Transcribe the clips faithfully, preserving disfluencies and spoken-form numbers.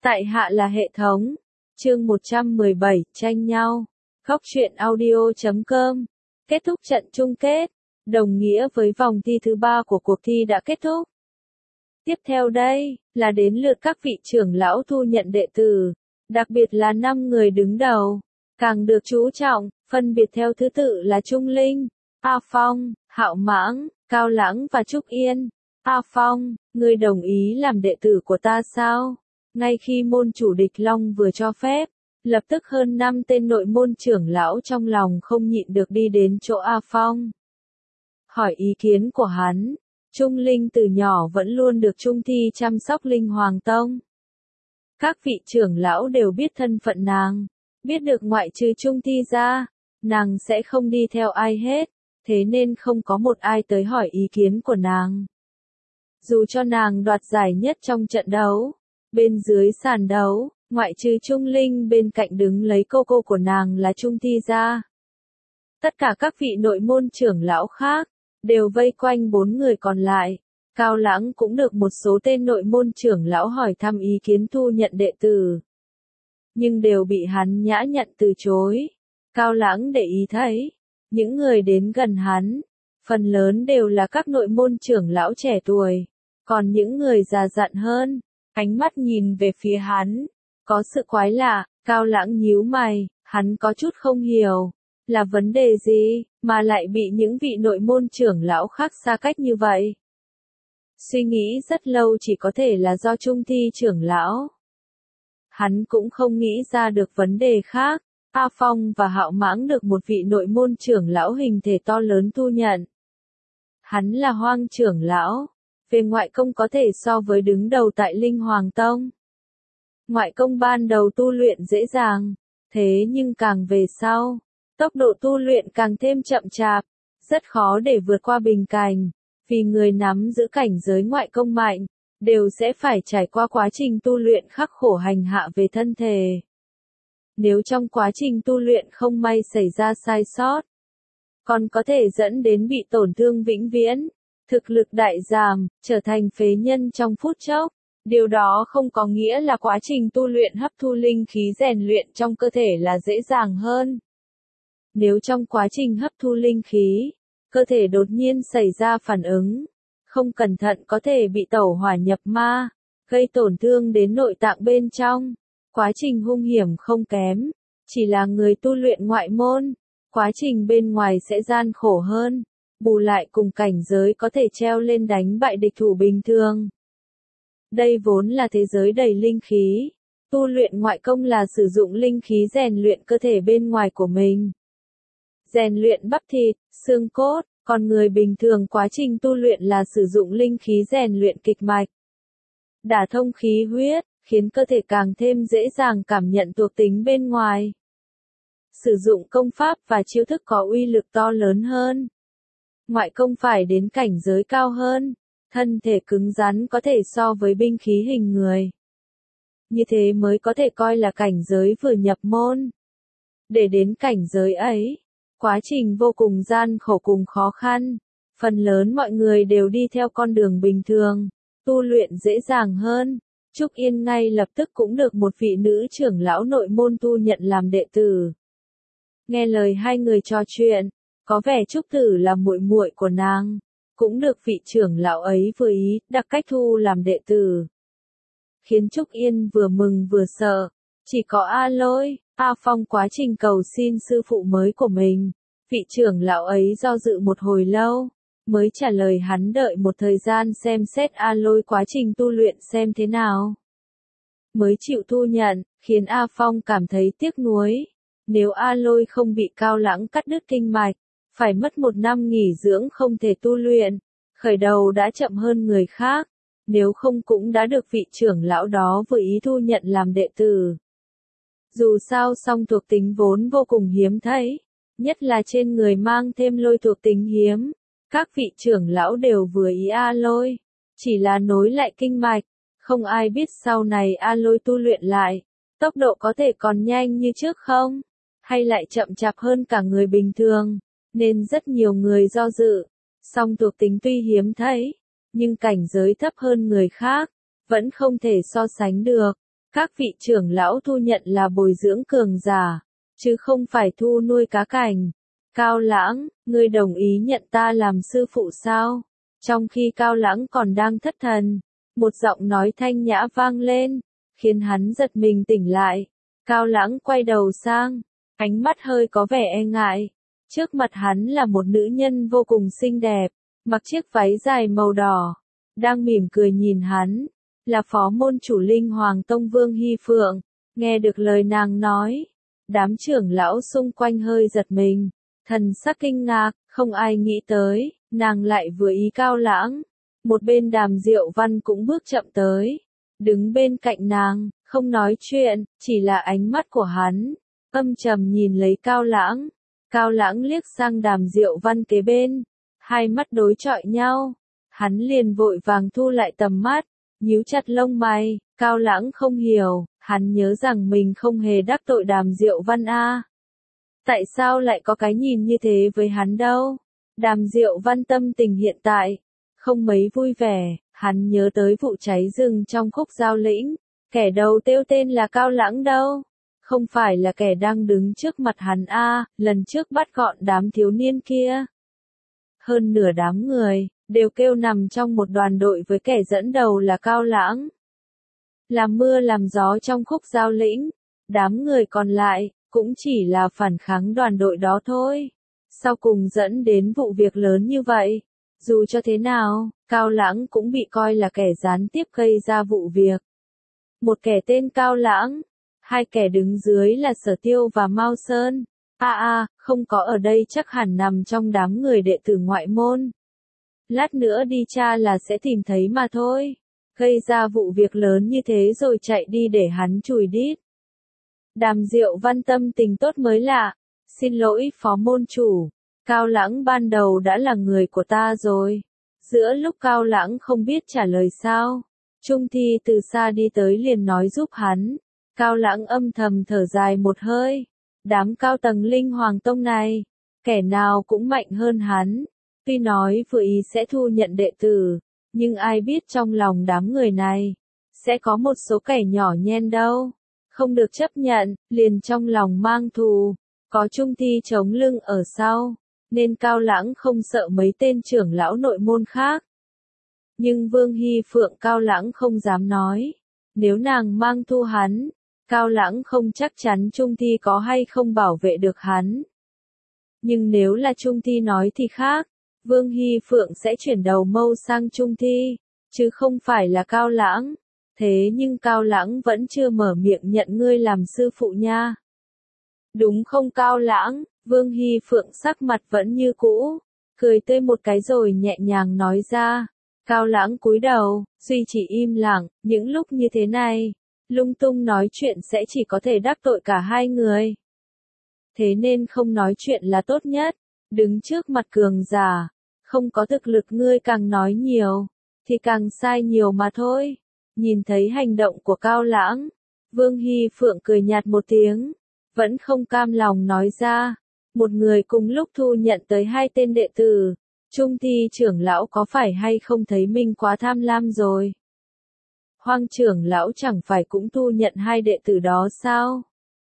Tại hạ là hệ thống. Chương một trăm mười bảy, tranh nhau. Góc truyện audio chấm com. Kết thúc trận chung kết, đồng nghĩa với vòng thi thứ ba của cuộc thi đã kết thúc. Tiếp theo đây, là đến lượt các vị trưởng lão thu nhận đệ tử, đặc biệt là năm người đứng đầu, càng được chú trọng, phân biệt theo thứ tự là Trung Linh, A Phong, Hạo Mãng, Cao Lãng và Trúc Yên. A Phong, ngươi đồng ý làm đệ tử của ta sao? Ngay khi môn chủ địch Long vừa cho phép, lập tức hơn năm tên nội môn trưởng lão trong lòng không nhịn được đi đến chỗ A Phong. Hỏi ý kiến của hắn. Trung Linh từ nhỏ vẫn luôn được Trung Thi chăm sóc Linh Hoàng Tông. Các vị trưởng lão đều biết thân phận nàng, biết được ngoại trừ Trung Thi ra, nàng sẽ không đi theo ai hết, thế nên không có một ai tới hỏi ý kiến của nàng. Dù cho nàng đoạt giải nhất trong trận đấu, bên dưới sàn đấu, ngoại trừ Trung Linh bên cạnh đứng lấy cô cô của nàng là Trung Thi ra. Tất cả các vị nội môn trưởng lão khác, đều vây quanh bốn người còn lại. Cao Lãng cũng được một số tên nội môn trưởng lão hỏi thăm ý kiến thu nhận đệ tử. Nhưng đều bị hắn nhã nhặn từ chối. Cao Lãng để ý thấy, những người đến gần hắn, phần lớn đều là các nội môn trưởng lão trẻ tuổi. Còn những người già dặn hơn, ánh mắt nhìn về phía hắn, có sự quái lạ. Cao Lãng nhíu mày, hắn có chút không hiểu, là vấn đề gì, mà lại bị những vị nội môn trưởng lão khác xa cách như vậy. Suy nghĩ rất lâu chỉ có thể là do Trung Thi trưởng lão. Hắn cũng không nghĩ ra được vấn đề khác. A Phong và Hạo Mãng được một vị nội môn trưởng lão hình thể to lớn thu nhận. Hắn là Hoang trưởng lão, về ngoại công có thể so với đứng đầu tại Linh Hoàng Tông. Ngoại công ban đầu tu luyện dễ dàng, thế nhưng càng về sau, tốc độ tu luyện càng thêm chậm chạp, rất khó để vượt qua bình cảnh, vì người nắm giữ cảnh giới ngoại công mạnh, đều sẽ phải trải qua quá trình tu luyện khắc khổ hành hạ về thân thể. Nếu trong quá trình tu luyện không may xảy ra sai sót, còn có thể dẫn đến bị tổn thương vĩnh viễn, thực lực đại giảm, trở thành phế nhân trong phút chốc. Điều đó không có nghĩa là quá trình tu luyện hấp thu linh khí rèn luyện trong cơ thể là dễ dàng hơn. Nếu trong quá trình hấp thu linh khí, cơ thể đột nhiên xảy ra phản ứng, không cẩn thận có thể bị tẩu hỏa nhập ma, gây tổn thương đến nội tạng bên trong. Quá trình hung hiểm không kém, chỉ là người tu luyện ngoại môn, quá trình bên ngoài sẽ gian khổ hơn, bù lại cùng cảnh giới có thể treo lên đánh bại địch thủ bình thường. Đây vốn là thế giới đầy linh khí, tu luyện ngoại công là sử dụng linh khí rèn luyện cơ thể bên ngoài của mình. Rèn luyện bắp thịt, xương cốt, còn người bình thường quá trình tu luyện là sử dụng linh khí rèn luyện kịch mạch. Đả thông khí huyết, khiến cơ thể càng thêm dễ dàng cảm nhận thuộc tính bên ngoài. Sử dụng công pháp và chiêu thức có uy lực to lớn hơn. Ngoại công phải đến cảnh giới cao hơn, thân thể cứng rắn có thể so với binh khí hình người. Như thế mới có thể coi là cảnh giới vừa nhập môn. Để đến cảnh giới ấy, quá trình vô cùng gian khổ cùng khó khăn, phần lớn mọi người đều đi theo con đường bình thường, tu luyện dễ dàng hơn. Trúc Yên ngay lập tức cũng được một vị nữ trưởng lão nội môn thu nhận làm đệ tử. Nghe lời hai người trò chuyện, có vẻ Trúc Tử là muội muội của nàng, cũng được vị trưởng lão ấy vừa ý đặc cách thu làm đệ tử. Khiến Trúc Yên vừa mừng vừa sợ, chỉ có A Lôi, A Phong quá trình cầu xin sư phụ mới của mình, vị trưởng lão ấy do dự một hồi lâu, mới trả lời hắn đợi một thời gian xem xét A Lôi quá trình tu luyện xem thế nào. Mới chịu thu nhận, khiến A Phong cảm thấy tiếc nuối. Nếu A Lôi không bị Cao Lãng cắt đứt kinh mạch, phải mất một năm nghỉ dưỡng không thể tu luyện, khởi đầu đã chậm hơn người khác, nếu không cũng đã được vị trưởng lão đó vừa ý thu nhận làm đệ tử. Dù sao song thuộc tính vốn vô cùng hiếm thấy, nhất là trên người mang thêm lôi thuộc tính hiếm, các vị trưởng lão đều vừa ý A Lôi, chỉ là nối lại kinh mạch, không ai biết sau này A Lôi tu luyện lại, tốc độ có thể còn nhanh như trước không, hay lại chậm chạp hơn cả người bình thường, nên rất nhiều người do dự. Song thuộc tính tuy hiếm thấy, nhưng cảnh giới thấp hơn người khác, vẫn không thể so sánh được. Các vị trưởng lão thu nhận là bồi dưỡng cường giả, chứ không phải thu nuôi cá cảnh. Cao Lãng, ngươi đồng ý nhận ta làm sư phụ sao? Trong khi Cao Lãng còn đang thất thần, một giọng nói thanh nhã vang lên, khiến hắn giật mình tỉnh lại. Cao Lãng quay đầu sang, ánh mắt hơi có vẻ e ngại. Trước mặt hắn là một nữ nhân vô cùng xinh đẹp, mặc chiếc váy dài màu đỏ, đang mỉm cười nhìn hắn, là phó môn chủ Linh Hoàng Tông Vương Hy Phượng. Nghe được lời nàng nói, đám trưởng lão xung quanh hơi giật mình, thần sắc kinh ngạc, không ai nghĩ tới, nàng lại vừa ý Cao Lãng. Một bên Đàm Diệu Văn cũng bước chậm tới, đứng bên cạnh nàng, không nói chuyện, chỉ là ánh mắt của hắn âm trầm nhìn lấy Cao Lãng. Cao Lãng liếc sang Đàm Diệu Văn kế bên, hai mắt đối chọi nhau, hắn liền vội vàng thu lại tầm mắt, nhíu chặt lông mày. Cao Lãng không hiểu, hắn nhớ rằng mình không hề đắc tội Đàm Diệu Văn a. Tại sao lại có cái nhìn như thế với hắn đâu? Đàm Diệu Văn tâm tình hiện tại không mấy vui vẻ, hắn nhớ tới vụ cháy rừng trong Khúc Giao Lĩnh, kẻ đầu tiêu tên là Cao Lãng đâu, không phải là kẻ đang đứng trước mặt hắn a, lần trước bắt gọn đám thiếu niên kia. Hơn nửa đám người đều kêu nằm trong một đoàn đội với kẻ dẫn đầu là Cao Lãng. Làm mưa làm gió trong Khúc Giao Lĩnh, đám người còn lại cũng chỉ là phản kháng đoàn đội đó thôi. Sau cùng dẫn đến vụ việc lớn như vậy. Dù cho thế nào, Cao Lãng cũng bị coi là kẻ gián tiếp gây ra vụ việc. Một kẻ tên Cao Lãng, hai kẻ đứng dưới là Sở Tiêu và Mao Sơn. A à, a, à, không có ở đây chắc hẳn nằm trong đám người đệ tử ngoại môn. Lát nữa đi tra là sẽ tìm thấy mà thôi. Gây ra vụ việc lớn như thế rồi chạy đi để hắn chùi đít. Đàm Diệu Văn tâm tình tốt mới lạ. Xin lỗi phó môn chủ, Cao Lãng ban đầu đã là người của ta rồi. Giữa lúc Cao Lãng không biết trả lời sao, Trung Thi từ xa đi tới liền nói giúp hắn. Cao Lãng âm thầm thở dài một hơi. Đám cao tầng Linh Hoàng Tông này, kẻ nào cũng mạnh hơn hắn. Tuy nói vừa ý sẽ thu nhận đệ tử, nhưng ai biết trong lòng đám người này sẽ có một số kẻ nhỏ nhen đâu. Không được chấp nhận, liền trong lòng mang thù. Có Trung Thi chống lưng ở sau, nên Cao Lãng không sợ mấy tên trưởng lão nội môn khác. Nhưng Vương Hy Phượng Cao Lãng không dám nói. Nếu nàng mang thu hắn, Cao Lãng không chắc chắn Trung Thi có hay không bảo vệ được hắn. Nhưng nếu là Trung Thi nói thì khác, Vương Hy Phượng sẽ chuyển đầu mâu sang Trung Thi, chứ không phải là Cao Lãng. Thế nhưng Cao Lãng vẫn chưa mở miệng nhận ngươi làm sư phụ nha. Đúng không Cao Lãng? Vương Hy Phượng sắc mặt vẫn như cũ, cười tươi một cái rồi nhẹ nhàng nói ra. Cao Lãng cúi đầu, duy chỉ im lặng. Những lúc như thế này, lung tung nói chuyện sẽ chỉ có thể đắc tội cả hai người. Thế nên không nói chuyện là tốt nhất. Đứng trước mặt cường giả, không có thực lực ngươi càng nói nhiều, thì càng sai nhiều mà thôi. Nhìn thấy hành động của Cao Lãng, Vương Hy Phượng cười nhạt một tiếng, vẫn không cam lòng nói ra. Một người cùng lúc thu nhận tới hai tên đệ tử, Trung Thi trưởng lão có phải hay không thấy mình quá tham lam rồi? Hoang trưởng lão chẳng phải cũng thu nhận hai đệ tử đó sao?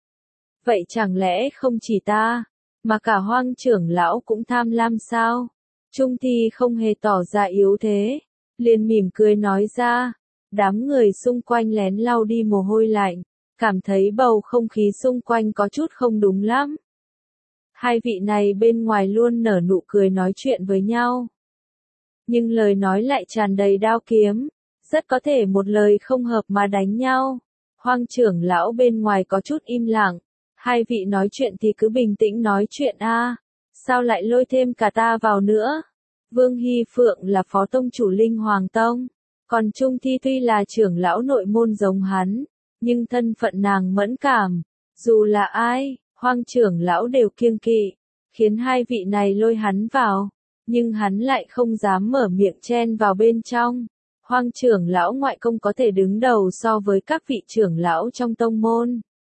Vậy chẳng lẽ không chỉ ta, mà cả Hoang trưởng lão cũng tham lam sao? Trung Thi không hề tỏ ra yếu thế, liền mỉm cười nói ra. Đám người xung quanh lén lau đi mồ hôi lạnh, cảm thấy bầu không khí xung quanh có chút không đúng lắm. Hai vị này bên ngoài luôn nở nụ cười nói chuyện với nhau, nhưng lời nói lại tràn đầy đao kiếm, rất có thể một lời không hợp mà đánh nhau. Hoang trưởng lão bên ngoài có chút im lặng, hai vị nói chuyện thì cứ bình tĩnh nói chuyện a, sao lại lôi thêm cả ta vào nữa? Vương Hy Phượng là phó tông chủ Linh Hoàng Tông, còn Trung Thi tuy là trưởng lão nội môn giống hắn, nhưng thân phận nàng mẫn cảm, dù là ai, Hoang trưởng lão đều kiêng kỵ, khiến hai vị này lôi hắn vào, nhưng hắn lại không dám mở miệng chen vào bên trong. Hoang trưởng lão ngoại công có thể đứng đầu so với các vị trưởng lão trong tông môn.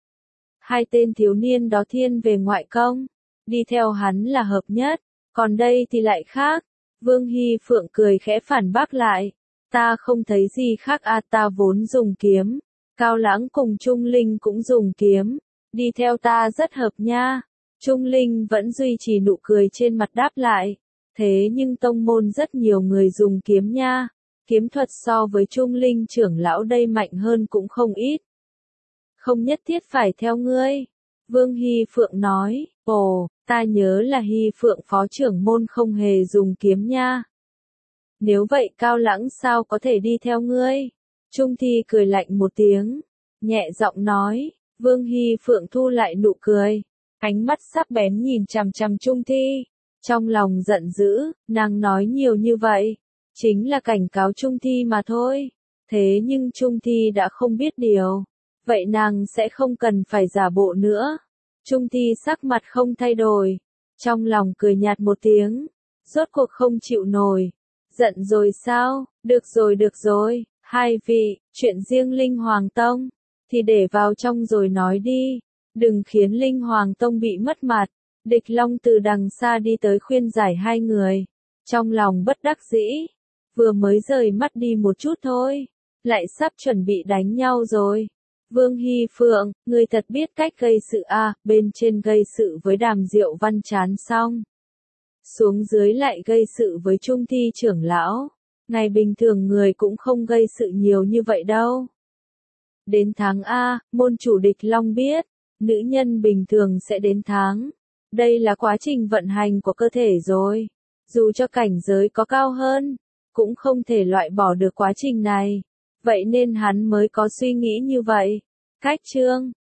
Hai tên thiếu niên đó thiên về ngoại công, đi theo hắn là hợp nhất, còn đây thì lại khác. Vương Hy Phượng cười khẽ phản bác lại, ta không thấy gì khác a, ta vốn dùng kiếm, Cao Lãng cùng Trung Linh cũng dùng kiếm, đi theo ta rất hợp nha. Trung Linh vẫn duy trì nụ cười trên mặt đáp lại, thế nhưng tông môn rất nhiều người dùng kiếm nha, kiếm thuật so với Trung Linh trưởng lão đây mạnh hơn cũng không ít. Không nhất thiết phải theo ngươi. Vương Hy Phượng nói, ồ, ta nhớ là Hy Phượng phó trưởng môn không hề dùng kiếm nha. Nếu vậy Cao Lãng sao có thể đi theo ngươi? Trung Thi cười lạnh một tiếng, nhẹ giọng nói. Vương Hy Phượng thu lại nụ cười, ánh mắt sắc bén nhìn chằm chằm Trung Thi, trong lòng giận dữ, nàng nói nhiều như vậy, chính là cảnh cáo Trung Thi mà thôi. Thế nhưng Trung Thi đã không biết điều, vậy nàng sẽ không cần phải giả bộ nữa. Trung Thi sắc mặt không thay đổi, trong lòng cười nhạt một tiếng, rốt cuộc không chịu nổi. Giận rồi sao? Được rồi được rồi, hai vị, chuyện riêng Linh Hoàng Tông thì để vào trong rồi nói đi, đừng khiến Linh Hoàng Tông bị mất mặt. Địch Long từ đằng xa đi tới khuyên giải hai người, trong lòng bất đắc dĩ, vừa mới rời mắt đi một chút thôi, lại sắp chuẩn bị đánh nhau rồi. Vương Hy Phượng, người thật biết cách gây sự a, à, bên trên gây sự với Đàm Diệu Văn chán xong, xuống dưới lại gây sự với Trung Thi trưởng lão, ngày bình thường người cũng không gây sự nhiều như vậy đâu. Đến tháng A, môn chủ Địch Long biết, nữ nhân bình thường sẽ đến tháng. Đây là quá trình vận hành của cơ thể rồi. Dù cho cảnh giới có cao hơn, cũng không thể loại bỏ được quá trình này. Vậy nên hắn mới có suy nghĩ như vậy. Cách chương